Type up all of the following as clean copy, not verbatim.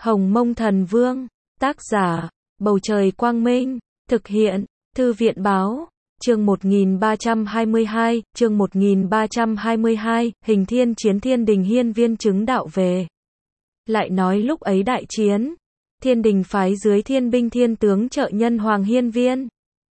Hồng Mông Thần Vương, tác giả, Bầu Trời Quang Minh, thực hiện, Thư viện Báo, chương 1322, chương 1322, Hình Thiên chiến Thiên Đình hiên viên chứng đạo về. Lại nói lúc ấy đại chiến, Thiên Đình phái dưới thiên binh thiên tướng trợ nhân hoàng hiên viên.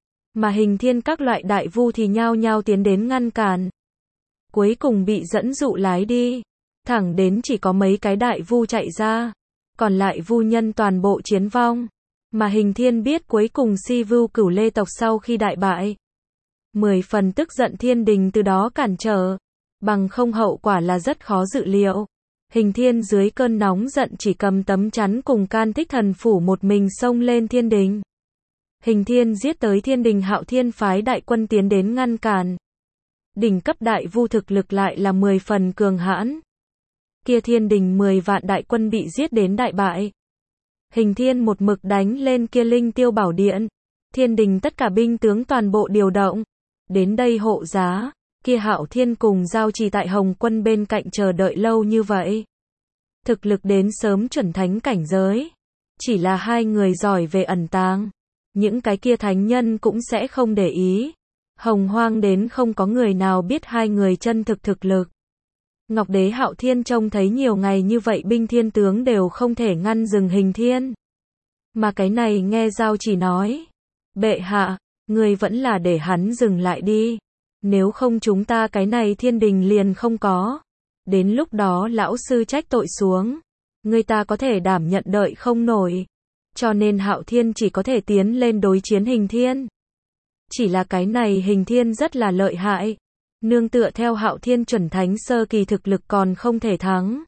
Mà Hình Thiên các loại đại vu thì nhao nhao tiến đến ngăn cản. Cuối cùng bị dẫn dụ lái đi. Thẳng đến chỉ có mấy cái đại vu chạy ra. Còn lại vu nhân toàn bộ chiến vong. Mà Hình Thiên biết cuối cùng Si Vưu Cửu Lê tộc sau khi đại bại. 10 phần tức giận Thiên Đình từ đó cản trở. Bằng không hậu quả là rất khó dự liệu. Hình Thiên dưới cơn nóng giận chỉ cầm tấm chắn cùng Can Thích Thần Phủ một mình xông lên Thiên Đình. Hình Thiên giết tới Thiên Đình, Hạo Thiên phái đại quân tiến đến ngăn cản. Đỉnh cấp đại vu thực lực lại là 10 phần cường hãn. Kia Thiên Đình 10 vạn đại quân bị giết đến đại bại. Hình Thiên một mực đánh lên kia Linh Tiêu Bảo Điện. Thiên Đình tất cả binh tướng toàn bộ điều động. Đến đây hộ giá. Kia Hạo Thiên cùng Giao Trì tại Hồng Quân bên cạnh chờ đợi lâu như vậy. Thực lực đến sớm chuẩn thánh cảnh giới. Chỉ là hai người giỏi về ẩn tàng. Những cái kia thánh nhân cũng sẽ không để ý. Hồng hoang đến không có người nào biết hai người chân thực thực lực. Ngọc Đế Hạo Thiên trông thấy nhiều ngày như vậy binh thiên tướng đều không thể ngăn dừng Hình Thiên. Mà cái này nghe Giao Trì nói. Bệ hạ, người vẫn là để hắn dừng lại đi. Nếu không chúng ta cái này Thiên Đình liền không có. Đến lúc đó lão sư trách tội xuống. Người ta có thể đảm nhận đợi không nổi. Cho nên Hạo Thiên chỉ có thể tiến lên đối chiến Hình Thiên. Chỉ là cái này Hình Thiên rất là lợi hại. Nương tựa theo Hạo Thiên chuẩn thánh sơ kỳ thực lực còn không thể thắng.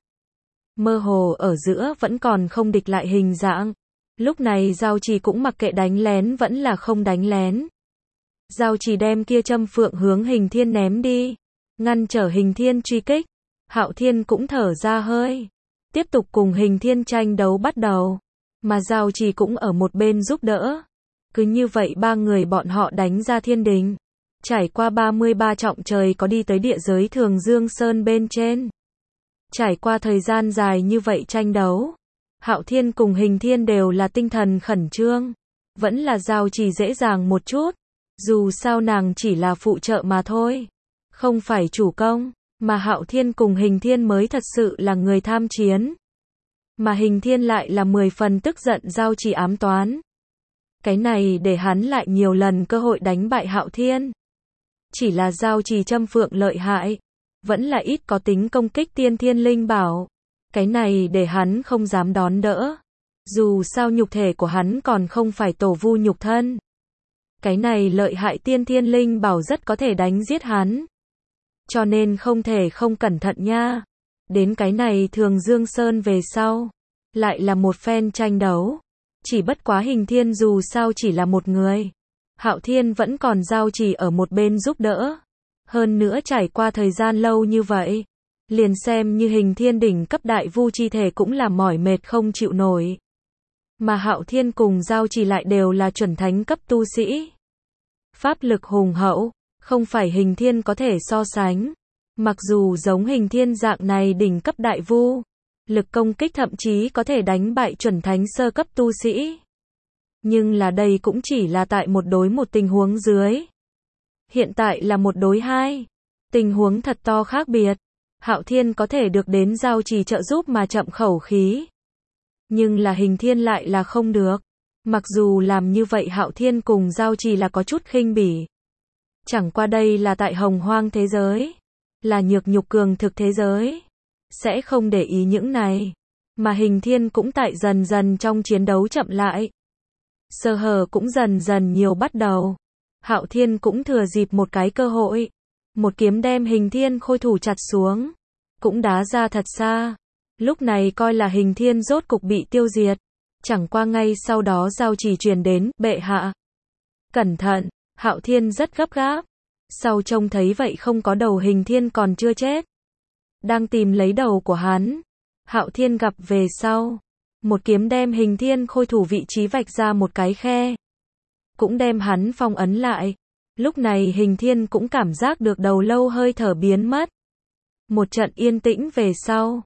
Mơ hồ ở giữa vẫn còn không địch lại hình dạng. Lúc này Giao Trì cũng mặc kệ đánh lén vẫn là không đánh lén. Giao Trì đem kia châm phượng hướng Hình Thiên ném đi. Ngăn trở Hình Thiên truy kích. Hạo Thiên cũng thở ra hơi. Tiếp tục cùng Hình Thiên tranh đấu bắt đầu. Mà Giao Trì cũng ở một bên giúp đỡ. Cứ như vậy ba người bọn họ đánh ra Thiên Đình. Trải qua 33 trọng trời có đi tới địa giới Thường Dương Sơn bên trên. Trải qua thời gian dài như vậy tranh đấu. Hạo Thiên cùng Hình Thiên đều là tinh thần khẩn trương. Vẫn là Giao Trì dễ dàng một chút. Dù sao nàng chỉ là phụ trợ mà thôi. Không phải chủ công. Mà Hạo Thiên cùng Hình Thiên mới thật sự là người tham chiến. Mà Hình Thiên lại là 10 phần tức giận Giao Trì ám toán. Cái này để hắn lại nhiều lần cơ hội đánh bại Hạo Thiên. Chỉ là Giao Trì châm phượng lợi hại. Vẫn là ít có tính công kích tiên thiên linh bảo. Cái này để hắn không dám đón đỡ. Dù sao nhục thể của hắn còn không phải tổ vu nhục thân. Cái này lợi hại tiên thiên linh bảo rất có thể đánh giết hắn. Cho nên không thể không cẩn thận nha. Đến cái này Thường Dương Sơn về sau. Lại là một phen tranh đấu. Chỉ bất quá Hình Thiên dù sao chỉ là một người. Hạo Thiên vẫn còn Giao Trì ở một bên giúp đỡ. Hơn nữa trải qua thời gian lâu như vậy. Liền xem như Hình Thiên đỉnh cấp đại vu chi thể cũng là mỏi mệt không chịu nổi. Mà Hạo Thiên cùng Giao Trì lại đều là chuẩn thánh cấp tu sĩ. Pháp lực hùng hậu, không phải Hình Thiên có thể so sánh. Mặc dù giống Hình Thiên dạng này đỉnh cấp đại vu. Lực công kích thậm chí có thể đánh bại chuẩn thánh sơ cấp tu sĩ. Nhưng là đây cũng chỉ là tại một đối một tình huống dưới. Hiện tại là một đối hai. Tình huống thật to khác biệt. Hạo Thiên có thể được đến Giao Trì trợ giúp mà chậm khẩu khí. Nhưng là Hình Thiên lại là không được. Mặc dù làm như vậy Hạo Thiên cùng Giao Trì là có chút khinh bỉ. Chẳng qua đây là tại hồng hoang thế giới. Là nhược nhục cường thực thế giới. Sẽ không để ý những này. Mà Hình Thiên cũng tại dần dần trong chiến đấu chậm lại. Sơ hở cũng dần dần nhiều bắt đầu. Hạo Thiên cũng thừa dịp một cái cơ hội. Một kiếm đem Hình Thiên khôi thủ chặt xuống. Cũng đá ra thật xa. Lúc này coi là Hình Thiên rốt cục bị tiêu diệt. Chẳng qua ngay sau đó Giao Trì truyền đến, bệ hạ. Cẩn thận, Hạo Thiên rất gấp gáp. Sau trông thấy vậy không có đầu Hình Thiên còn chưa chết. Đang tìm lấy đầu của hắn. Hạo Thiên gặp về sau. Một kiếm đem Hình Thiên khôi thủ vị trí vạch ra một cái khe. Cũng đem hắn phong ấn lại. Lúc này Hình Thiên cũng cảm giác được đầu lâu hơi thở biến mất. Một trận yên tĩnh về sau.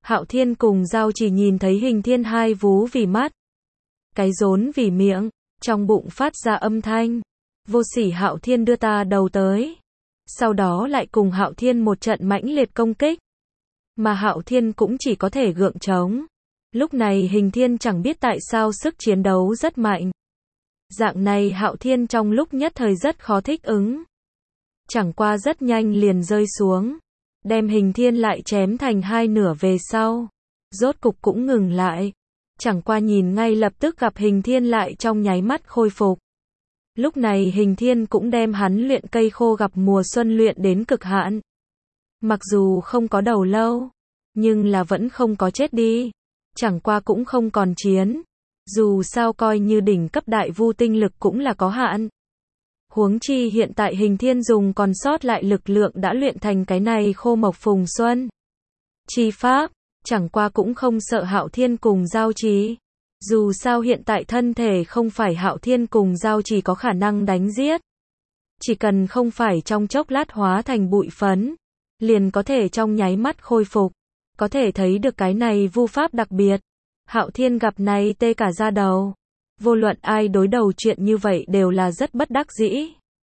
Hạo Thiên cùng Giao Chỉ nhìn thấy Hình Thiên hai vú vì mắt, cái rốn vì miệng, trong bụng phát ra âm thanh. Vô sỉ Hạo Thiên đưa ta đầu tới. Sau đó lại cùng Hạo Thiên một trận mãnh liệt công kích. Mà Hạo Thiên cũng chỉ có thể gượng chống. Lúc này Hình Thiên chẳng biết tại sao sức chiến đấu rất mạnh. Dạng này Hạo Thiên trong lúc nhất thời rất khó thích ứng. Chẳng qua rất nhanh liền rơi xuống. Đem Hình Thiên lại chém thành hai nửa về sau. Rốt cục cũng ngừng lại. Chẳng qua nhìn ngay lập tức gặp Hình Thiên lại trong nháy mắt khôi phục. Lúc này Hình Thiên cũng đem hắn luyện cây khô gặp mùa xuân luyện đến cực hạn. Mặc dù không có đầu lâu, nhưng là vẫn không có chết đi. Chẳng qua cũng không còn chiến. Dù sao coi như đỉnh cấp đại vu tinh lực cũng là có hạn. Huống chi hiện tại Hình Thiên dùng còn sót lại lực lượng đã luyện thành cái này khô mộc phùng xuân chi pháp, chẳng qua cũng không sợ Hạo Thiên cùng Giao Trì. Dù sao hiện tại thân thể không phải Hạo Thiên cùng Giao Trì có khả năng đánh giết. Chỉ cần không phải trong chốc lát hóa thành bụi phấn, liền có thể trong nháy mắt khôi phục. Có thể thấy được cái này vu pháp đặc biệt. Hạo Thiên gặp này tê cả da đầu. Vô luận ai đối đầu chuyện như vậy đều là rất bất đắc dĩ.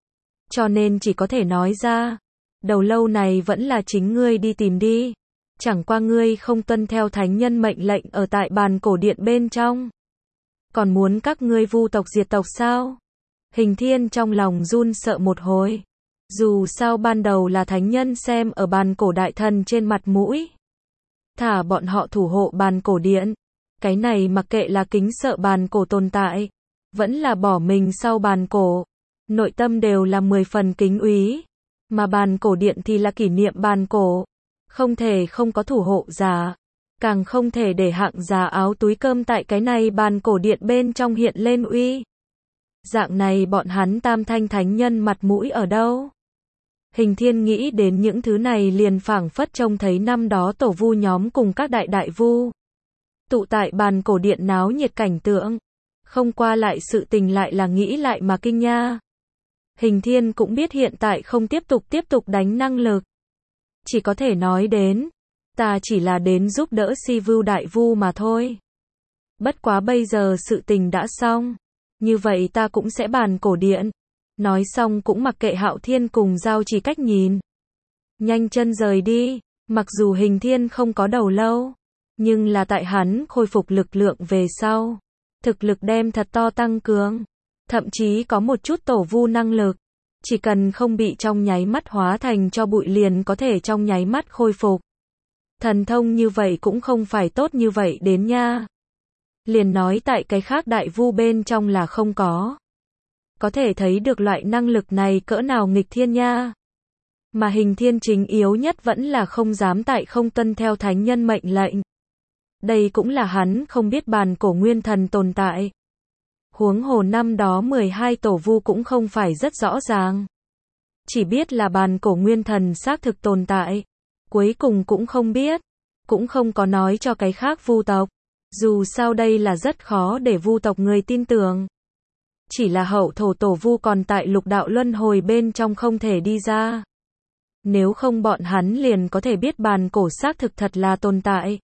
Cho nên chỉ có thể nói ra, đầu lâu này vẫn là chính ngươi đi tìm đi. Chẳng qua ngươi không tuân theo thánh nhân mệnh lệnh ở tại bàn cổ điện bên trong. Còn muốn các ngươi vu tộc diệt tộc sao? Hình Thiên trong lòng run sợ một hồi. Dù sao ban đầu là thánh nhân xem ở bàn cổ đại thần trên mặt mũi. Thả bọn họ thủ hộ bàn cổ điện. Cái này mặc kệ là kính sợ bàn cổ tồn tại, vẫn là bỏ mình sau bàn cổ. Nội tâm đều là 10 phần kính úy. Mà bàn cổ điện thì là kỷ niệm bàn cổ. Không thể không có thủ hộ giả. Càng không thể để hạng giả áo túi cơm tại cái này bàn cổ điện bên trong hiện lên uy. Dạng này bọn hắn tam thanh thánh nhân mặt mũi ở đâu? Hình Thiên nghĩ đến những thứ này liền phảng phất trông thấy năm đó tổ vu nhóm cùng các đại đại vu. Tụ tại bàn cổ điện náo nhiệt cảnh tượng. Không qua lại sự tình lại là nghĩ lại mà kinh nha. Hình Thiên cũng biết hiện tại không tiếp tục đánh năng lực. Chỉ có thể nói đến, ta chỉ là đến giúp đỡ Si Vưu đại vu mà thôi. Bất quá bây giờ sự tình đã xong. Như vậy ta cũng sẽ bàn cổ điện. Nói xong cũng mặc kệ Hạo Thiên cùng Giao Trì cách nhìn. Nhanh chân rời đi. Mặc dù Hình Thiên không có đầu lâu, nhưng là tại hắn khôi phục lực lượng về sau. Thực lực đem thật to tăng cường. Thậm chí có một chút tổ vu năng lực. Chỉ cần không bị trong nháy mắt hóa thành cho bụi liền có thể trong nháy mắt khôi phục. Thần thông như vậy cũng không phải tốt như vậy đến nha. Liền nói tại cái khác đại vu bên trong là không có. Có thể thấy được loại năng lực này cỡ nào nghịch thiên nha. Mà Hình Thiên chính yếu nhất vẫn là không dám tại không tuân theo thánh nhân mệnh lệnh. Đây cũng là hắn không biết bàn cổ nguyên thần tồn tại. Huống hồ năm đó 12 tổ vu cũng không phải rất rõ ràng. Chỉ biết là bàn cổ nguyên thần xác thực tồn tại. Cuối cùng cũng không biết. Cũng không có nói cho cái khác vu tộc. Dù sao đây là rất khó để vu tộc người tin tưởng. Chỉ là hậu thổ tổ vu còn tại lục đạo luân hồi bên trong không thể đi ra. Nếu không bọn hắn liền có thể biết bàn cổ xác thực thật là tồn tại.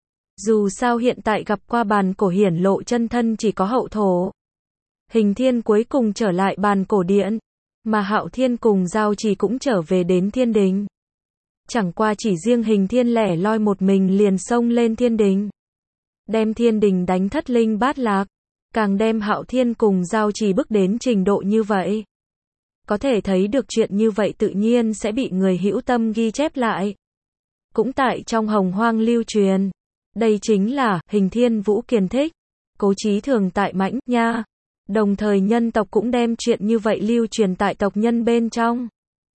Dù sao hiện tại gặp qua bàn cổ hiển lộ chân thân chỉ có hậu thổ. Hình Thiên cuối cùng trở lại bàn cổ điện. Mà Hạo Thiên cùng Giao Trì cũng trở về đến thiên đình. Chẳng qua chỉ riêng Hình Thiên lẻ loi một mình liền xông lên thiên đình. Đem thiên đình đánh thất linh bát lạc. Càng đem Hạo Thiên cùng Giao Trì bức đến trình độ như vậy. Có thể thấy được chuyện như vậy tự nhiên sẽ bị người hữu tâm ghi chép lại. Cũng tại trong hồng hoang lưu truyền. Đây chính là Hình Thiên Vũ Kiền thích. Cố Chí Thường tại mãnh nha. Đồng thời nhân tộc cũng đem chuyện như vậy lưu truyền tại tộc nhân bên trong.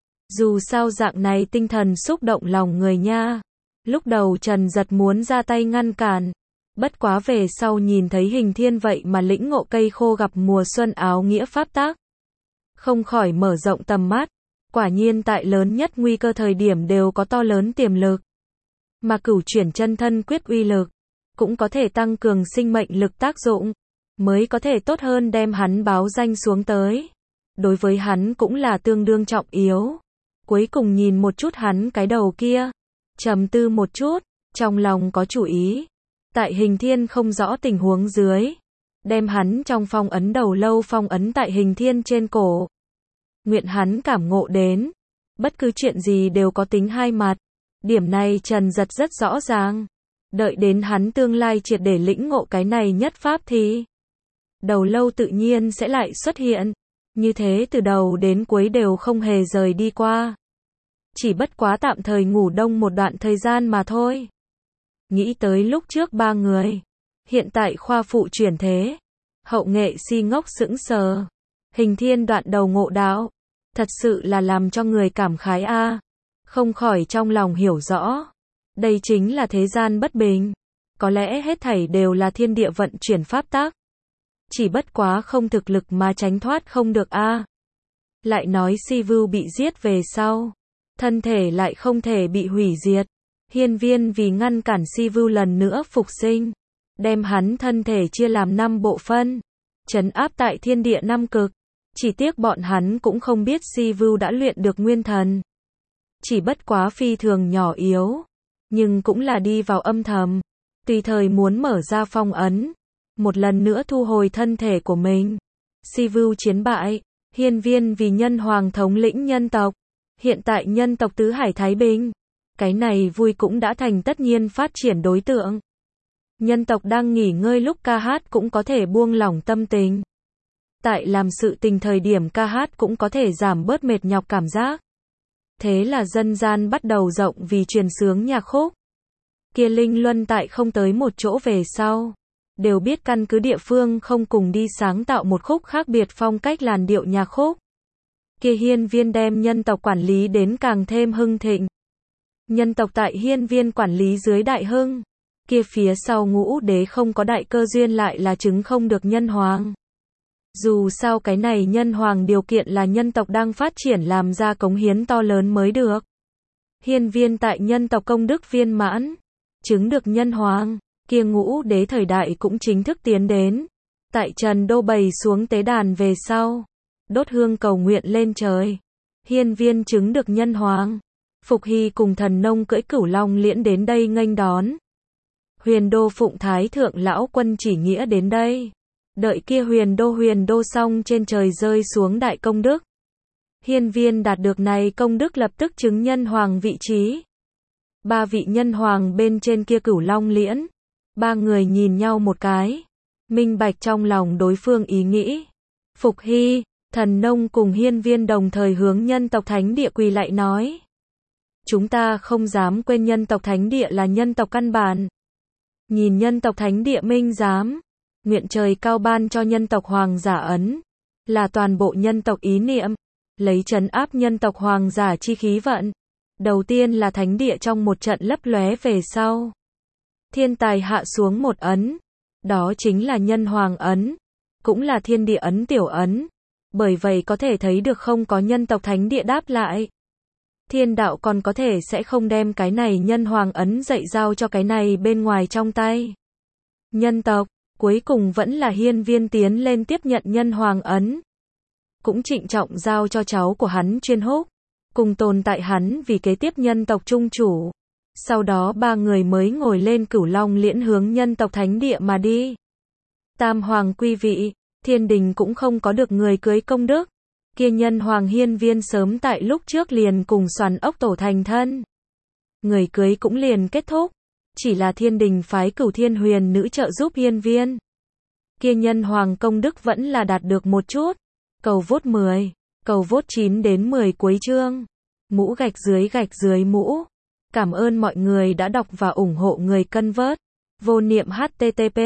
Dù sao dạng này tinh thần xúc động lòng người nha. Lúc đầu Trần Giật muốn ra tay ngăn cản. Bất quá về sau nhìn thấy Hình Thiên vậy mà lĩnh ngộ cây khô gặp mùa xuân áo nghĩa pháp tác. Không khỏi mở rộng tầm mắt. Quả nhiên tại lớn nhất nguy cơ thời điểm đều có to lớn tiềm lực. Mà cửu chuyển chân thân quyết uy lực. Cũng có thể tăng cường sinh mệnh lực tác dụng. Mới có thể tốt hơn đem hắn báo danh xuống tới. Đối với hắn cũng là tương đương trọng yếu. Cuối cùng nhìn một chút hắn cái đầu kia. Trầm tư một chút. trong lòng có chủ ý. Tại Hình Thiên không rõ tình huống dưới, đem hắn trong phong ấn đầu lâu phong ấn tại Hình Thiên trên cổ. Nguyện hắn cảm ngộ đến, bất cứ chuyện gì đều có tính hai mặt. Điểm này Trần Giật rất rõ ràng. Đợi đến hắn tương lai triệt để lĩnh ngộ cái này nhất pháp thì đầu lâu tự nhiên sẽ lại xuất hiện. Như thế từ đầu đến cuối đều không hề rời đi qua. Chỉ bất quá tạm thời ngủ đông một đoạn thời gian mà thôi. Nghĩ tới lúc trước ba người, hiện tại khoa phụ chuyển thế. Hậu nghệ si ngốc sững sờ. Hình Thiên đoạn đầu ngộ đạo, thật sự là làm cho người cảm khái a. Không khỏi trong lòng hiểu rõ, đây chính là thế gian bất bình. Có lẽ hết thảy đều là thiên địa vận chuyển pháp tắc. Chỉ bất quá không thực lực mà tránh thoát không được a. Lại nói Si Vưu bị giết về sau, thân thể lại không thể bị hủy diệt. Hiên Viên vì ngăn cản Si Vưu lần nữa phục sinh, đem hắn thân thể chia làm 5 bộ phân, trấn áp tại thiên địa 5 cực. Chỉ tiếc bọn hắn cũng không biết Si Vưu đã luyện được nguyên thần. Chỉ bất quá phi thường nhỏ yếu, nhưng cũng là đi vào âm thầm, tùy thời muốn mở ra phong ấn, một lần nữa thu hồi thân thể của mình. Si Vưu chiến bại, Hiên Viên vì nhân hoàng thống lĩnh nhân tộc, hiện tại nhân tộc tứ hải thái bình. Cái này vui cũng đã thành tất nhiên phát triển đối tượng. Nhân tộc đang nghỉ ngơi lúc ca hát cũng có thể buông lỏng tâm tình. Tại làm sự tình thời điểm ca hát cũng có thể giảm bớt mệt nhọc cảm giác. Thế là dân gian bắt đầu rộng vì truyền xướng nhạc khúc. Kia Linh Luân tại không tới một chỗ về sau, đều biết căn cứ địa phương không cùng đi sáng tạo một khúc khác biệt phong cách làn điệu nhạc khúc. Kia Hiên Viên đem nhân tộc quản lý đến càng thêm hưng thịnh. Nhân tộc tại Hiên Viên quản lý dưới đại hưng. Kia phía sau Ngũ Đế không có đại cơ duyên lại là chứng không được nhân hoàng. Dù sao cái này nhân hoàng điều kiện là nhân tộc đang phát triển làm ra cống hiến to lớn mới được. Hiên Viên tại nhân tộc công đức viên mãn, chứng được nhân hoàng, kia Ngũ Đế thời đại cũng chính thức tiến đến. Tại Trần Đô bày xuống tế đàn về sau, đốt hương cầu nguyện lên trời. Hiên Viên chứng được nhân hoàng. Phục Hy cùng Thần Nông cưỡi Cửu Long liễn đến đây nghênh đón. Huyền Đô phụng Thái thượng lão quân chỉ nghĩa đến đây. Đợi kia huyền đô xong trên trời rơi xuống đại công đức. Hiên Viên đạt được này công đức lập tức chứng nhân hoàng vị trí. 3 vị nhân hoàng bên trên kia Cửu Long liễn. 3 người nhìn nhau một cái, minh bạch trong lòng đối phương ý nghĩ. Phục Hy, Thần Nông cùng Hiên Viên đồng thời hướng nhân tộc thánh địa quỳ lạy nói. Chúng ta không dám quên nhân tộc thánh địa là nhân tộc căn bản. Nhìn nhân tộc thánh địa minh giám, nguyện trời cao ban cho nhân tộc hoàng giả ấn, là toàn bộ nhân tộc ý niệm, lấy trấn áp nhân tộc hoàng giả chi khí vận. Đầu tiên là thánh địa trong một trận lấp lóe về sau. Thiên tài hạ xuống một ấn, đó chính là nhân hoàng ấn, cũng là thiên địa ấn tiểu ấn. Bởi vậy có thể thấy được không có nhân tộc thánh địa đáp lại. Thiên đạo còn có thể sẽ không đem cái này nhân hoàng ấn dạy giao cho cái này bên ngoài trong tay. Nhân tộc, cuối cùng vẫn là Hiên Viên tiến lên tiếp nhận nhân hoàng ấn. Cũng trịnh trọng giao cho cháu của hắn Chuyên Húc, cùng tồn tại hắn vì kế tiếp nhân tộc trung chủ. Sau đó 3 người mới ngồi lên Cửu Long liễn hướng nhân tộc thánh địa mà đi. Tam hoàng quy vị, thiên đình cũng không có được người cưới công đức. Kia nhân hoàng Hiên Viên sớm tại lúc trước liền cùng Xoàn Ốc Tổ thành thân. Người cưới cũng liền kết thúc. Chỉ là thiên đình phái Cửu Thiên Huyền nữ trợ giúp Hiên Viên. Kia nhân hoàng công đức vẫn là đạt được một chút. Cầu vốt 10, cầu vốt 9 đến 10 cuối chương. Mũ gạch dưới mũ. Cảm ơn mọi người đã đọc và ủng hộ người cân vớt. Vô niệm http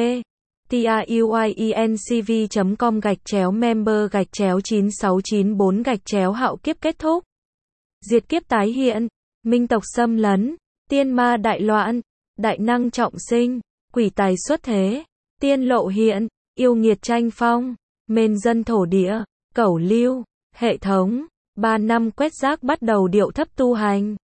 truyencv.com/member/9694 hạo kiếp kết thúc. Diệt kiếp tái hiện, minh tộc xâm lấn, tiên ma đại loạn, đại năng trọng sinh, quỷ tài xuất thế, tiên lộ hiện, yêu nghiệt tranh phong, mền dân thổ địa, cẩu lưu, hệ thống, 3 năm quét rác bắt đầu điệu thấp tu hành.